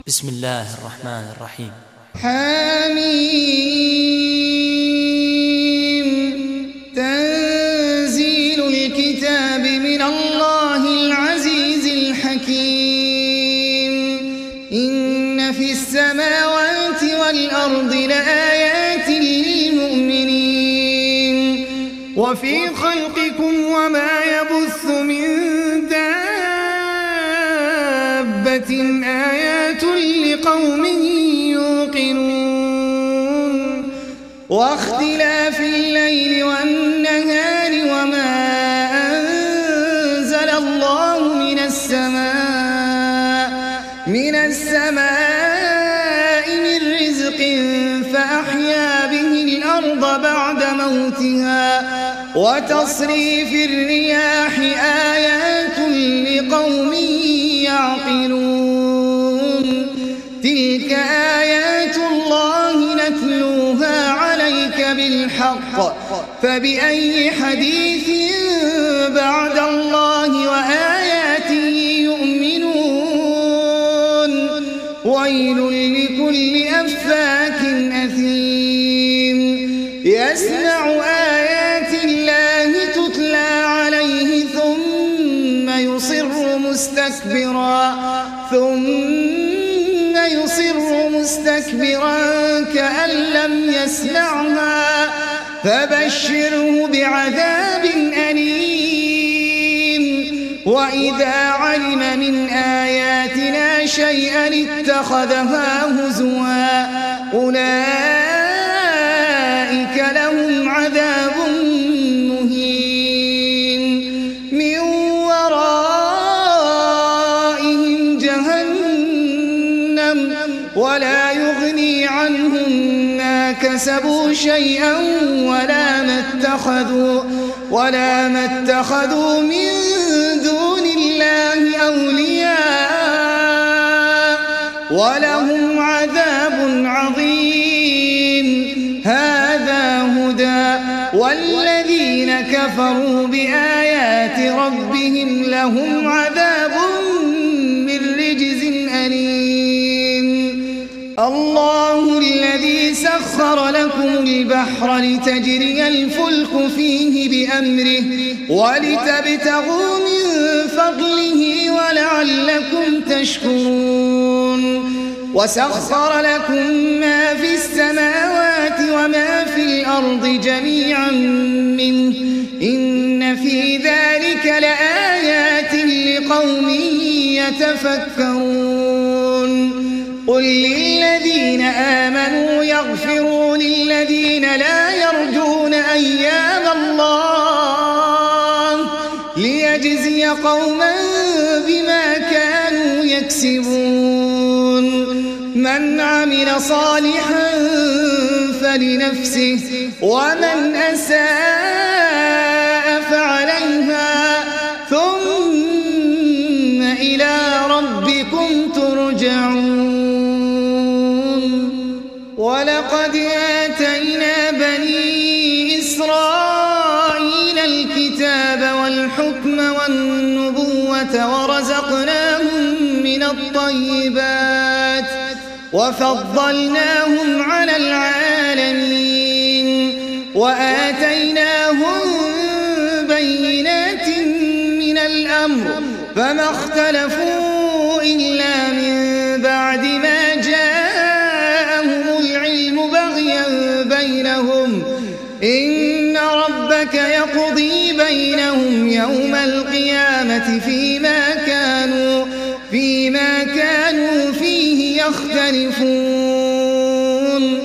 بسم الله الرحمن الرحيم. حميم تنزيل الكتاب من الله العزيز الحكيم. إن في السماوات والأرض لآيات للمؤمنين وفي خلقكم وما يبث من دابة آيات لقوم يوقنون. واختلاف الليل والنهار وما أنزل الله من السماء من رزق فأحيا به الأرض بعد موتها وتصريف الرياح آيات لقوم يعقلون. تلك آيات الله نتلوها عليك بالحق فبأي حديث بعد الله وآياته يؤمنون. ويل لكل أفاك أثيم يسمع آيات الله تتلى عليه ثم يصر مستكبرا كأن لم يسمعها فبشره بعذاب أليم. وإذا علم من آياتنا شيئا اتخذها هزوا أولئك لهم عذاب مهين من ورائهم جهنم ولا يغني عنهم ما كسبوا شيئا ولا ما اتخذوا من دون الله أولياء ولهم عذاب عظيم. هذا هدى والذين كفروا بآيات ربهم لهم عذاب من رجز أليم. الله الذي سخر لكم البحر لتجري الفلك فيه بأمره ولتبتغوا من فضله ولعلكم تشكرون. وسخر لكم ما في السماوات وما في الأرض جميعا منه إن في ذلك لآيات لقوم يتفكرون. قل للذين آمنوا يغفروا للذين لا يرجون أيام الله ليجزي قوما بما كانوا يكسبون. من عمل صالحا فلنفسه ومن أساء فعليها ثم إلى ربكم ترجعون. ولقد آتينا بني إسرائيل الكتاب والحكم والنبوة ورزقناهم من الطيبات وفضلناهم على العالمين وآتيناهم بينات من الأمر فما اختلفوا إلا من بعد ما جاءهم العلم بغيا بينهم. إن ربك يقضي بينهم يوم القيامة فيما كانوا فيه يختلفون.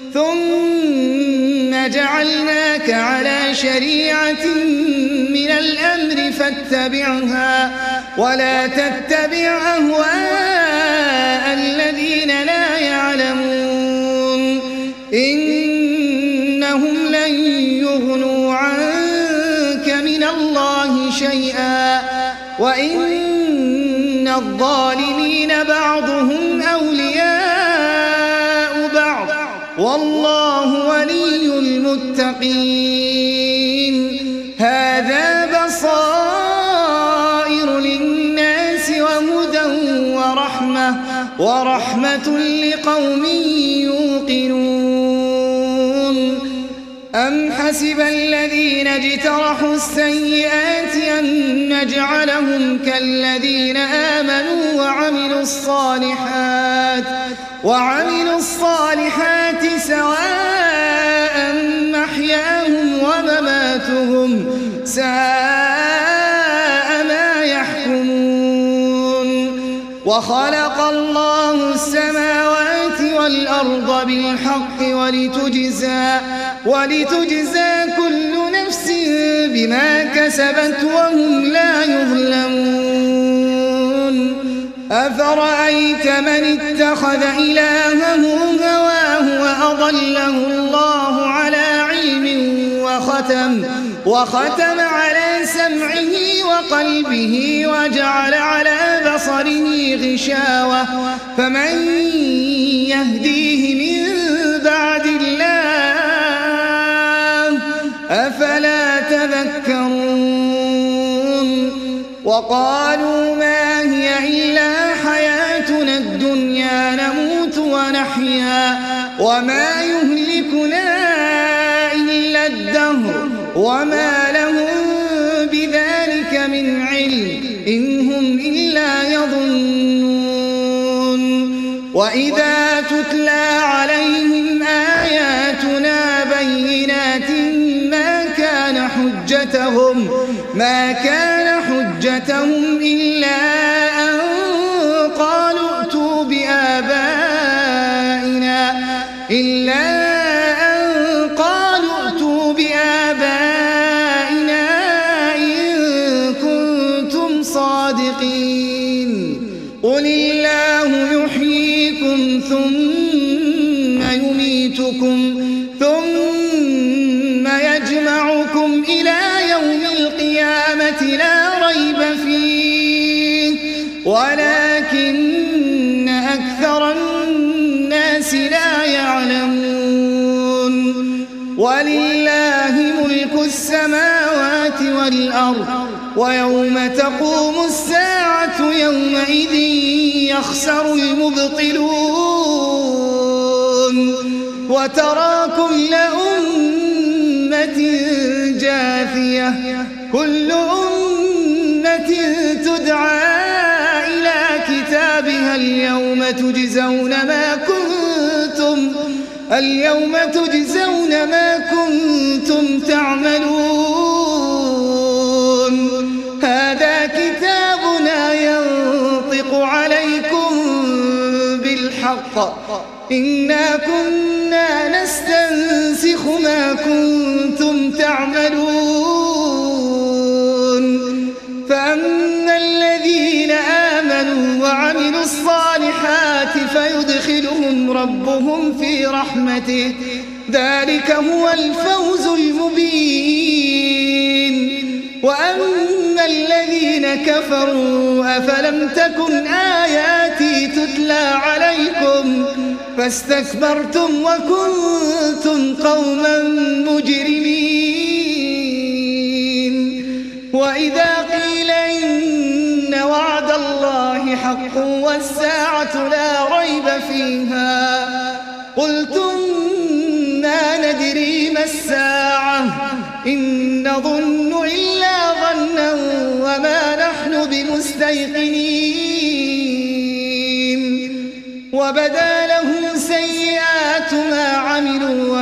ثم جعلناك على شريعة من الأمر فاتبعها ولا تتبع أهواء الذين لا يعلمون. إنهم لن يغنوا عنك من الله شيئا وإن الظالمين بعضهم أولياء بعض والله ولي المتقين. هذا بصائر للناس وهدى ورحمة ورحمة لقوم يوقنون أم حسب الذين اجترحوا السيئات أن نجعلهم كالذين آمنوا وعملوا الصالحات سواء محياهم ومماتهم ساء ما يحكمون وخلق الله السماوات والأرض بالحق ولتجزى كل نفس بما كسبت وهم لا يظلمون أفرأيت من اتخذ إلهه هواه وأضله الله على علم وختم على سمعه وقلبه وجعل على بصره غشاوة فمن يهديه من بعد الله أفلا تذكرون وقالوا ما هي إلا حياتنا الدنيا نموت ونحيا وما يهلكنا إلا الدهر وما لهم بذلك من علم إن هم إلا يظنون وإذا تتلى عليهم آياتنا بينات ما كان حجتهم إلا أن قالوا ائتوا بآبائنا إن كنتم صادقين قل الله يحييكم ثم يميتكم ثم يجمعكم إلى يوم القيامة لا ريب فيه ولكن أكثر الناس لا يعلمون ولله ملك السماوات والأرض ويوم تقوم الساعة يومئذ يخسر المبطلون وترى كل أمة جاثية كل أمة تدعى إلى كتابها اليوم تجزون ما كنتم تعملون هذا كتابنا ينطق عليكم بالحق إنا كنا نستنسخ ما كنتم تعملون فأما الذين آمنوا وعملوا الصالحات فيدخلهم ربهم في رحمته ذلك هو الفوز المبين وأما الذين كفروا أفلم تكن آياتي تتلى عليكم فاستكبرتم وكنتم قوما مجرمين وإذا قيل إن وعد الله حق والساعة لا ريب فيها قلتم ما ندري ما الساعة إن نظن إلا ظنا وما نحن بمستيقنين وبدا لهم سيئات ما عملوا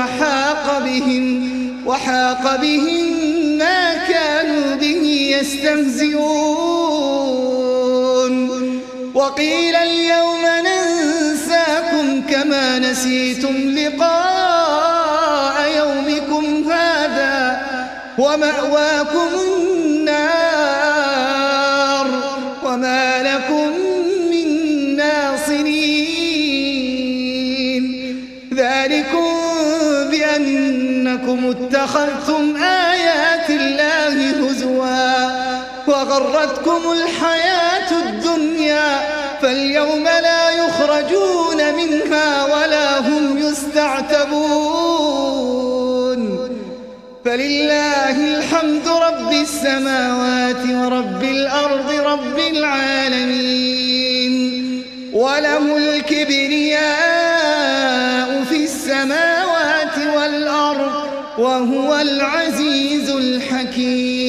وحاق بهم ما كانوا به يستهزئون وقيل اليوم ننساكم كما نسيتم لقاء يومكم هذا ومأواكم النار وما لكم من ناصرين ذلكم بأنكم اتخذتم آيات الله هزوا وغرتكم الحياة الدنيا فاليوم لا يخرجون منها ولا هم يستعتبون فلله الحمد رب السماوات ورب الأرض رب العالمين وله الكبرياء في السماوات والأرض وهو العزيز الحكيم.